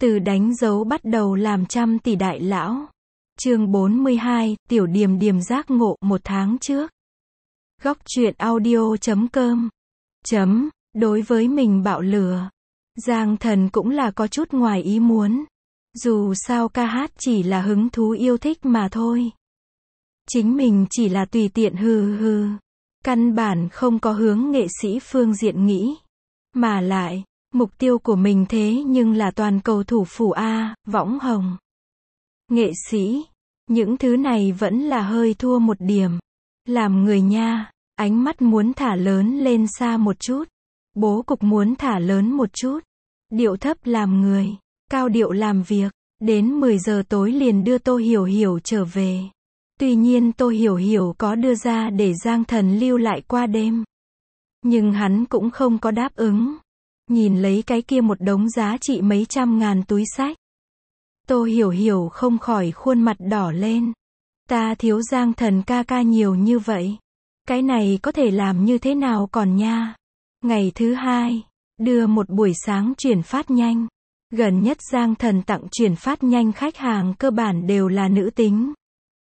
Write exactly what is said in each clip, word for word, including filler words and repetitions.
Từ đánh dấu bắt đầu làm trăm tỷ đại lão. Chương bốn mươi hai, Tiểu Điềm Điềm giác ngộ một tháng trước. Góc truyện audio chấm com. Chấm, đối với mình bạo lửa. Giang Thần cũng là có chút ngoài ý muốn. Dù sao ca hát chỉ là hứng thú yêu thích mà thôi. Chính mình chỉ là tùy tiện hừ hừ. Căn bản không có hướng nghệ sĩ phương diện nghĩ. Mà lại, mục tiêu của mình thế nhưng là toàn cầu thủ phủ A, võng hồng. Nghệ sĩ, những thứ này vẫn là hơi thua một điểm. Làm người nha, ánh mắt muốn thả lớn lên xa một chút. Bố cục muốn thả lớn một chút. Điệu thấp làm người, cao điệu làm việc. Đến mười giờ tối liền đưa Tô Hiểu Hiểu trở về. Tuy nhiên Tô Hiểu Hiểu có đưa ra để Giang Thần lưu lại qua đêm. Nhưng hắn cũng không có đáp ứng. Nhìn lấy cái kia một đống giá trị mấy trăm ngàn túi xách. Tô Hiểu Hiểu không khỏi khuôn mặt đỏ lên. Ta thiếu Giang Thần ca ca nhiều như vậy. Cái này có thể làm như thế nào còn nha. Ngày thứ hai, đưa một buổi sáng chuyển phát nhanh. Gần nhất Giang Thần tặng chuyển phát nhanh khách hàng cơ bản đều là nữ tính.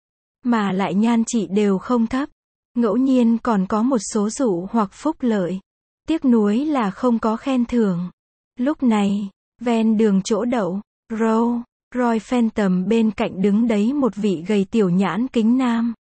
Mà lại nhan trị đều không thấp. Ngẫu nhiên còn có một số dụ hoặc phúc lợi. Tiếc nuối là không có khen thưởng. Lúc này, ven đường chỗ đậu, Rolls Royce Phantom bên cạnh đứng đấy một vị gầy tiểu nhãn kính nam.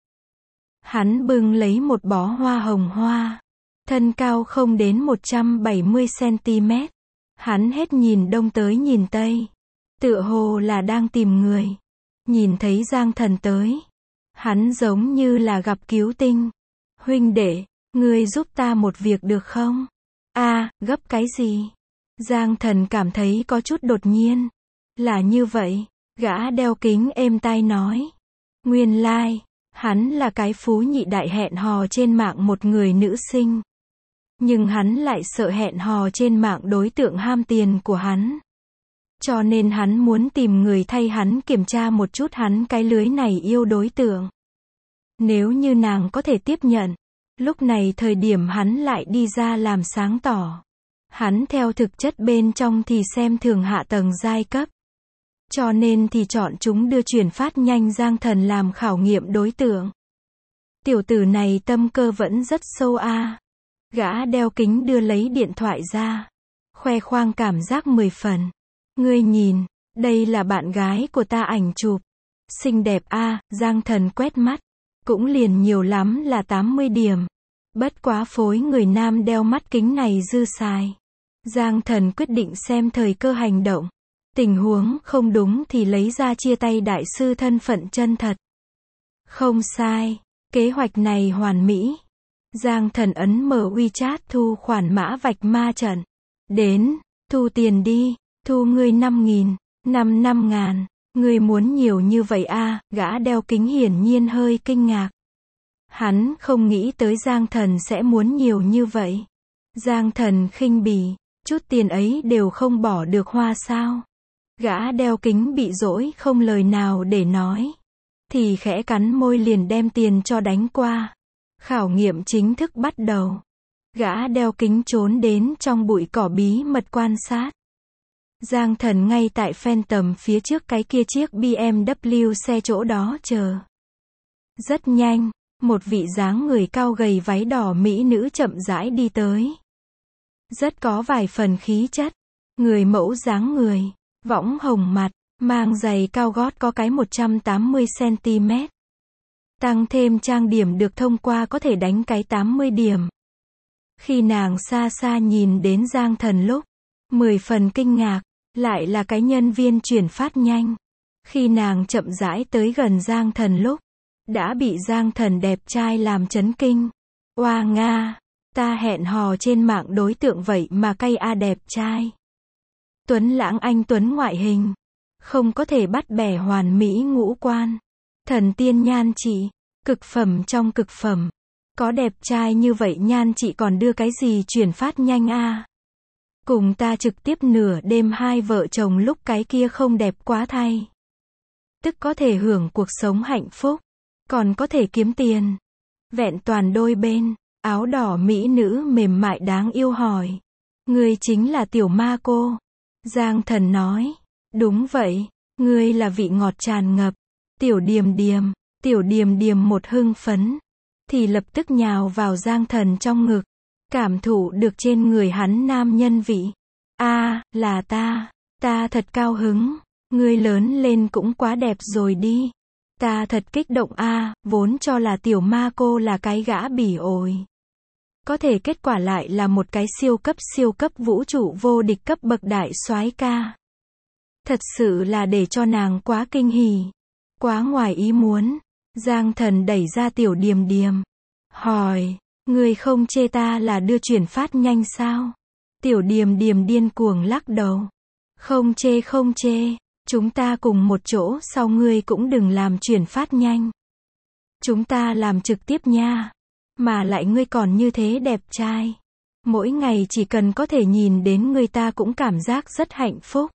Hắn bưng lấy một bó hoa hồng hoa. Thân cao không đến một trăm bảy mươi xăng-ti-mét. Hắn hết nhìn đông tới nhìn tây. Tựa hồ là đang tìm người. Nhìn thấy Giang Thần tới. Hắn giống như là gặp cứu tinh. Huynh đệ, ngươi giúp ta một việc được không? A, à, gấp cái gì? Giang Thần cảm thấy có chút đột nhiên. Là như vậy, gã đeo kính êm tai nói. Nguyên lai, like, hắn là cái phú nhị đại hẹn hò trên mạng một người nữ sinh. Nhưng hắn lại sợ hẹn hò trên mạng đối tượng ham tiền của hắn. Cho nên hắn muốn tìm người thay hắn kiểm tra một chút hắn cái lưới này yêu đối tượng. Nếu như nàng có thể tiếp nhận. Lúc này thời điểm hắn lại đi ra làm sáng tỏ. Hắn theo thực chất bên trong thì xem thường hạ tầng giai cấp. Cho nên thì chọn chúng đưa chuyển phát nhanh Giang Thần làm khảo nghiệm đối tượng. Tiểu tử này tâm cơ vẫn rất sâu a. À. Gã đeo kính đưa lấy điện thoại ra. Khoe khoang cảm giác mười phần. Ngươi nhìn, đây là bạn gái của ta ảnh chụp. Xinh đẹp a. À, Giang Thần quét mắt. Cũng liền nhiều lắm là tám mươi điểm. Bất quá phối người nam đeo mắt kính này dư xài. Giang Thần quyết định xem thời cơ hành động. Tình huống không đúng thì lấy ra chia tay đại sư thân phận chân thật. Không sai. Kế hoạch này hoàn mỹ. Giang Thần ấn mở WeChat thu khoản mã vạch ma trận. Đến, thu tiền đi. Thu ngươi năm nghìn, năm năm ngàn. Ngươi muốn nhiều như vậy a? À, gã đeo kính hiển nhiên hơi kinh ngạc. Hắn không nghĩ tới Giang Thần sẽ muốn nhiều như vậy. Giang Thần khinh bỉ, chút tiền ấy đều không bỏ được hoa sao? Gã đeo kính bị dỗi không lời nào để nói. Thì khẽ cắn môi liền đem tiền cho đánh qua. Khảo nghiệm chính thức bắt đầu. Gã đeo kính trốn đến trong bụi cỏ bí mật quan sát. Giang Thần ngay tại Phantom phía trước cái kia chiếc bê em vê xe chỗ đó chờ. Rất nhanh, một vị dáng người cao gầy váy đỏ mỹ nữ chậm rãi đi tới. Rất có vài phần khí chất. Người mẫu dáng người, võng hồng mặt, mang giày cao gót có cái một trăm tám mươi xăng-ti-mét. Tăng thêm trang điểm được thông qua có thể đánh cái tám mươi điểm. Khi nàng xa xa nhìn đến Giang Thần lúc, mười phần kinh ngạc, lại là cái nhân viên chuyển phát nhanh. Khi nàng chậm rãi tới gần Giang Thần lúc, đã bị Giang Thần đẹp trai làm chấn kinh. Oa nga, ta hẹn hò trên mạng đối tượng vậy mà cay a đẹp trai. Tuấn lãng anh tuấn ngoại hình, không có thể bắt bẻ hoàn mỹ ngũ quan. Thần tiên nhan trị, cực phẩm trong cực phẩm. Có đẹp trai như vậy nhan trị còn đưa cái gì chuyển phát nhanh a? À? Cùng ta trực tiếp nửa đêm hai vợ chồng lúc cái kia không đẹp quá thay. Tức có thể hưởng cuộc sống hạnh phúc, còn có thể kiếm tiền. Vẹn toàn đôi bên, áo đỏ mỹ nữ mềm mại đáng yêu hỏi. Ngươi chính là tiểu ma cô. Giang Thần nói. Đúng vậy, ngươi là vị ngọt tràn ngập. Tiểu Điềm Điềm, Tiểu Điềm Điềm một hưng phấn, thì lập tức nhào vào Giang Thần trong ngực, cảm thụ được trên người hắn nam nhân vị. A, là ta, ta thật cao hứng, ngươi lớn lên cũng quá đẹp rồi đi. Ta thật kích động a, vốn cho là tiểu ma cô là cái gã bỉ ổi. Có thể kết quả lại là một cái siêu cấp siêu cấp vũ trụ vô địch cấp bậc đại soái ca. Thật sự là để cho nàng quá kinh hỉ, quá ngoài ý muốn. Giang Thần đẩy ra Tiểu Điềm Điềm, hỏi, ngươi không chê ta là đưa chuyển phát nhanh sao? Tiểu Điềm Điềm điên cuồng lắc đầu. Không chê không chê, chúng ta cùng một chỗ, sau ngươi cũng đừng làm chuyển phát nhanh. Chúng ta làm trực tiếp nha. Mà lại ngươi còn như thế đẹp trai. Mỗi ngày chỉ cần có thể nhìn đến ngươi ta cũng cảm giác rất hạnh phúc.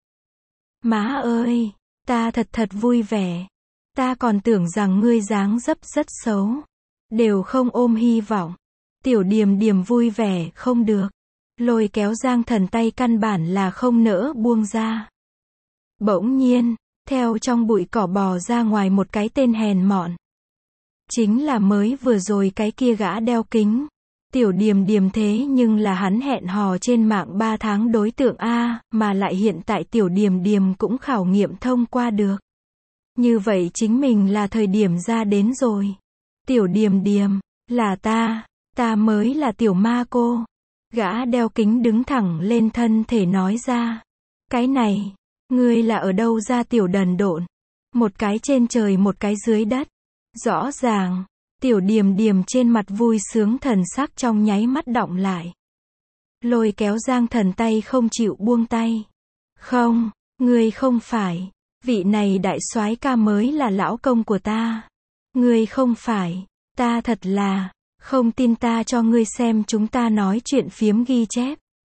Má ơi, ta thật thật vui vẻ. Ta còn tưởng rằng ngươi dáng dấp rất xấu. Đều không ôm hy vọng. Tiểu Điềm Điềm vui vẻ không được. Lôi kéo Giang Thần tay căn bản là không nỡ buông ra. Bỗng nhiên, theo trong bụi cỏ bò ra ngoài một cái tên hèn mọn. Chính là mới vừa rồi cái kia gã đeo kính. Tiểu Điềm Điềm thế nhưng là hắn hẹn hò trên mạng ba tháng đối tượng A, mà lại hiện tại Tiểu Điềm Điềm cũng khảo nghiệm thông qua được. Như vậy chính mình là thời điểm ra đến rồi. Tiểu Điềm Điềm, là ta, ta mới là tiểu ma cô. Gã đeo kính đứng thẳng lên thân thể nói ra. Cái này, ngươi là ở đâu ra tiểu đần độn? Một cái trên trời một cái dưới đất. Rõ ràng, Tiểu Điềm Điềm trên mặt vui sướng thần sắc trong nháy mắt đọng lại. Lôi kéo Giang Thần tay không chịu buông tay. Không, ngươi không phải, vị này đại soái ca mới là lão công của ta. Ngươi không phải, ta thật là, không tin ta cho ngươi xem chúng ta nói chuyện phiếm ghi chép.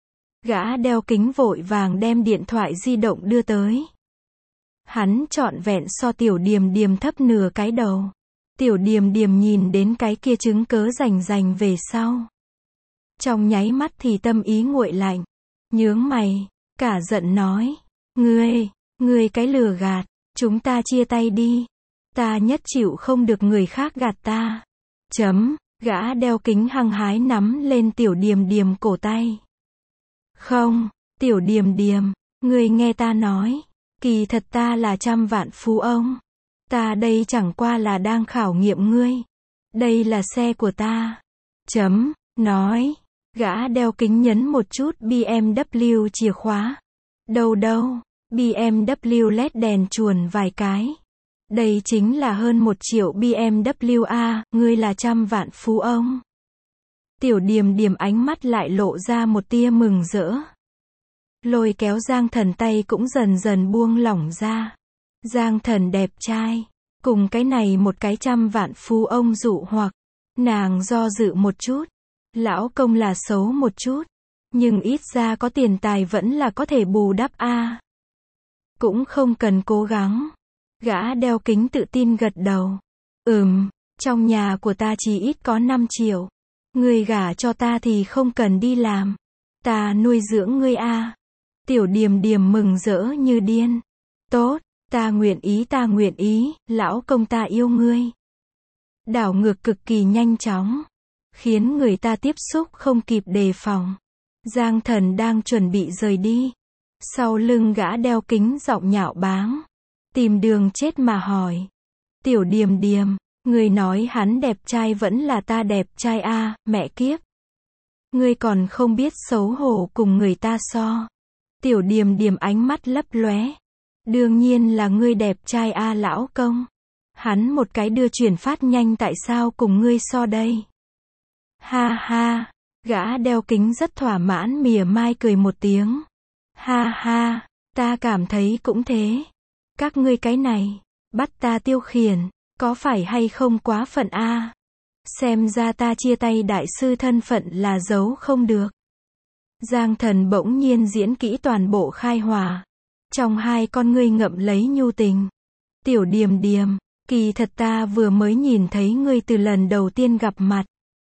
Gã đeo kính vội vàng đem điện thoại di động đưa tới. Hắn trọn vẹn so Tiểu Điềm Điềm thấp nửa cái đầu. Tiểu Điềm Điềm nhìn đến cái kia chứng cớ rành rành về sau. Trong nháy mắt thì tâm ý nguội lạnh. Nhướng mày, cả giận nói. Ngươi, ngươi cái lừa gạt, chúng ta chia tay đi. Ta nhất chịu không được người khác gạt ta. Chấm, gã đeo kính hăng hái nắm lên Tiểu Điềm Điềm cổ tay. Không, Tiểu Điềm Điềm, ngươi nghe ta nói. Kỳ thật ta là trăm vạn phú ông. Ta đây chẳng qua là đang khảo nghiệm ngươi. Đây là xe của ta. Chấm, nói. Gã đeo kính nhấn một chút bê em vê chìa khóa. Đâu đâu, bê em vê led đèn chuồn vài cái. Đây chính là hơn một triệu bê em vê a, ngươi là trăm vạn phú ông. Tiểu Điềm Điềm ánh mắt lại lộ ra một tia mừng rỡ. Lôi kéo Giang Thần tay cũng dần dần buông lỏng ra. Giang Thần đẹp trai, cùng cái này một cái trăm vạn phú ông dụ hoặc. Nàng do dự một chút. Lão công là xấu một chút, nhưng ít ra có tiền tài vẫn là có thể bù đắp a. Cũng không cần cố gắng. Gã đeo kính tự tin gật đầu. Ừm, trong nhà của ta chỉ ít có năm triệu. Ngươi gả cho ta thì không cần đi làm. Ta nuôi dưỡng ngươi a. Tiểu Điềm Điềm mừng rỡ như điên. Tốt, ta nguyện ý ta nguyện ý, lão công ta yêu ngươi. Đảo ngược cực kỳ nhanh chóng, khiến người ta tiếp xúc không kịp đề phòng. Giang Thần đang chuẩn bị rời đi. Sau lưng gã đeo kính giọng nhạo báng. Tìm đường chết mà hỏi. Tiểu Điềm Điềm, người nói hắn đẹp trai vẫn là ta đẹp trai a, mẹ kiếp. Ngươi còn không biết xấu hổ cùng người ta so. Tiểu Điềm Điềm ánh mắt lấp lóe. Đương nhiên là ngươi đẹp trai a lão công. Hắn một cái đưa chuyển phát nhanh tại sao cùng ngươi so đây? Ha ha, gã đeo kính rất thỏa mãn mỉa mai cười một tiếng. Ha ha, ta cảm thấy cũng thế. Các ngươi cái này, bắt ta tiêu khiển, có phải hay không quá phận a? Xem ra ta chia tay đại sư thân phận là giấu không được. Giang Thần bỗng nhiên diễn kỹ toàn bộ khai hòa. Trong hai con ngươi ngậm lấy nhu tình. Tiểu Điềm Điềm, kỳ thật ta vừa mới nhìn thấy ngươi từ lần đầu tiên gặp mặt.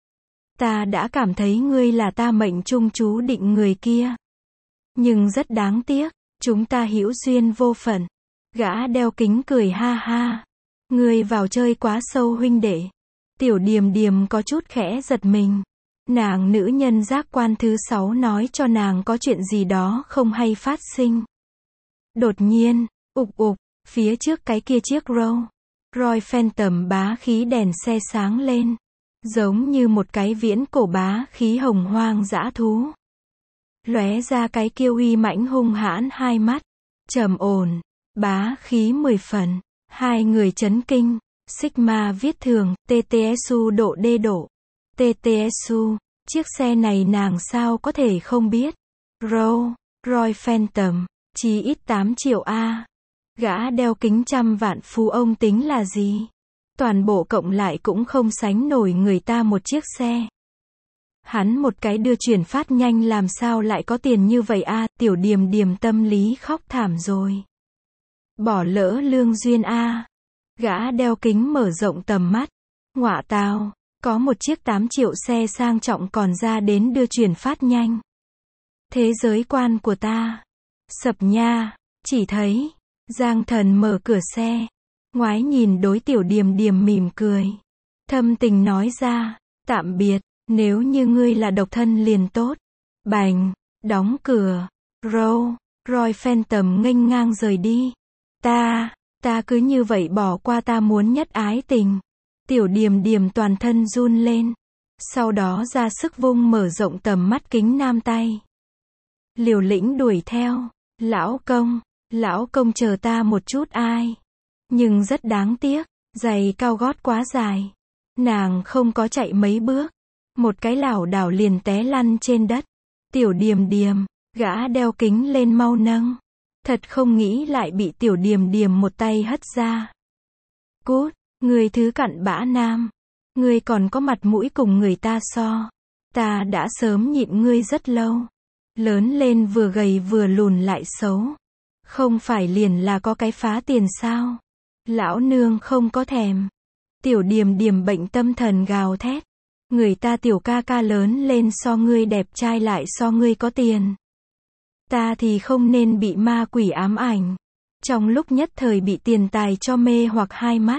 Ta đã cảm thấy ngươi là ta mệnh trung chú định người kia. Nhưng rất đáng tiếc, Chúng ta hữu duyên vô phận. Gã đeo kính cười ha ha. Ngươi vào chơi quá sâu huynh đệ. Tiểu Điềm Điềm có chút khẽ giật mình. Nàng nữ nhân giác quan thứ sáu nói cho nàng có chuyện gì đó không hay phát sinh. Đột nhiên, ục ục, phía trước cái kia chiếc Rolls Royce Phantom bá khí đèn xe sáng lên. Giống như một cái viễn cổ bá khí hồng hoang dã thú. Lóe ra cái kia uy mãnh hung hãn hai mắt. Trầm ổn, bá khí mười phần. Hai người chấn kinh. Sigma viết thường, tê tê ét u độ đê độ. tê tê ét u, chiếc xe này nàng sao có thể không biết. Rolls Royce Phantom, chỉ ít tám triệu a. Gã đeo kính trăm vạn phú ông tính là gì? Toàn bộ cộng lại cũng không sánh nổi người ta một chiếc xe. Hắn một cái đưa chuyển phát nhanh làm sao lại có tiền như vậy a? Tiểu Điềm Điềm tâm lý khóc thảm rồi. Bỏ lỡ lương duyên a. Gã đeo kính mở rộng tầm mắt. Ngọa tào, có một chiếc tám triệu xe sang trọng còn ra đến đưa chuyển phát nhanh. Thế giới quan của ta sập nha. Chỉ thấy Giang Thần mở cửa xe, ngoái nhìn đối Tiểu Điềm Điềm mỉm cười, thâm tình nói ra, tạm biệt, nếu như ngươi là độc thân liền tốt. Bành, đóng cửa. Rolls Royce Phantom nghênh ngang rời đi. Ta, ta cứ như vậy bỏ qua ta muốn nhất ái tình. Tiểu Điềm Điềm toàn thân run lên. Sau đó ra sức vung mở rộng tầm mắt kính nam tay. Liều lĩnh đuổi theo. Lão công, lão công chờ ta một chút ai. Nhưng rất đáng tiếc, giày cao gót quá dài. Nàng không có chạy mấy bước. Một cái lảo đảo liền té lăn trên đất. Tiểu Điềm Điềm, gã đeo kính lên mau nâng. Thật không nghĩ lại bị Tiểu Điềm Điềm một tay hất ra. Cút, người thứ cặn bã nam. Ngươi còn có mặt mũi cùng người ta so. Ta đã sớm nhịn ngươi rất lâu. Lớn lên vừa gầy vừa lùn lại xấu. Không phải liền là có cái phá tiền sao? Lão nương không có thèm. Tiểu Điềm Điềm bệnh tâm thần gào thét. Người ta tiểu ca ca lớn lên so ngươi đẹp trai lại so ngươi có tiền. Ta thì không nên bị ma quỷ ám ảnh. Trong lúc nhất thời bị tiền tài cho mê hoặc hai mắt.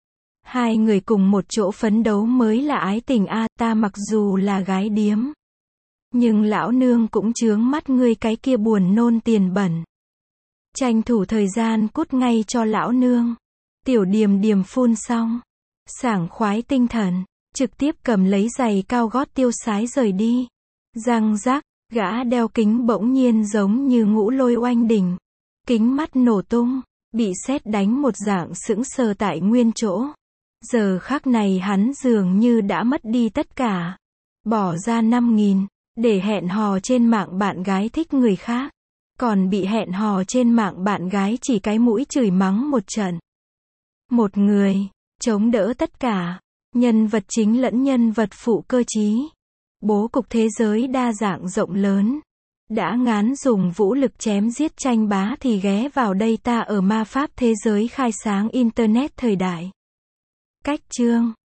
Hai người cùng một chỗ phấn đấu mới là ái tình a. Ta mặc dù là gái điếm, nhưng lão nương cũng chướng mắt ngươi cái kia buồn nôn tiền bẩn. Tranh thủ thời gian cút ngay cho lão nương. Tiểu Điềm Điềm phun xong, sảng khoái tinh thần, trực tiếp cầm lấy giày cao gót tiêu sái rời đi. Răng rắc, gã đeo kính bỗng nhiên giống như ngũ lôi oanh đỉnh. Kính mắt nổ tung, bị sét đánh một dạng sững sờ tại nguyên chỗ. Giờ khắc này hắn dường như đã mất đi tất cả. Bỏ ra năm nghìn, để hẹn hò trên mạng bạn gái thích người khác. Còn bị hẹn hò trên mạng bạn gái chỉ cái mũi chửi mắng một trận. Một người, chống đỡ tất cả. Nhân vật chính lẫn nhân vật phụ cơ trí. Bố cục thế giới đa dạng rộng lớn. Đã ngán dùng vũ lực chém giết tranh bá thì ghé vào đây ta ở ma pháp thế giới khai sáng Internet thời đại. Cách chương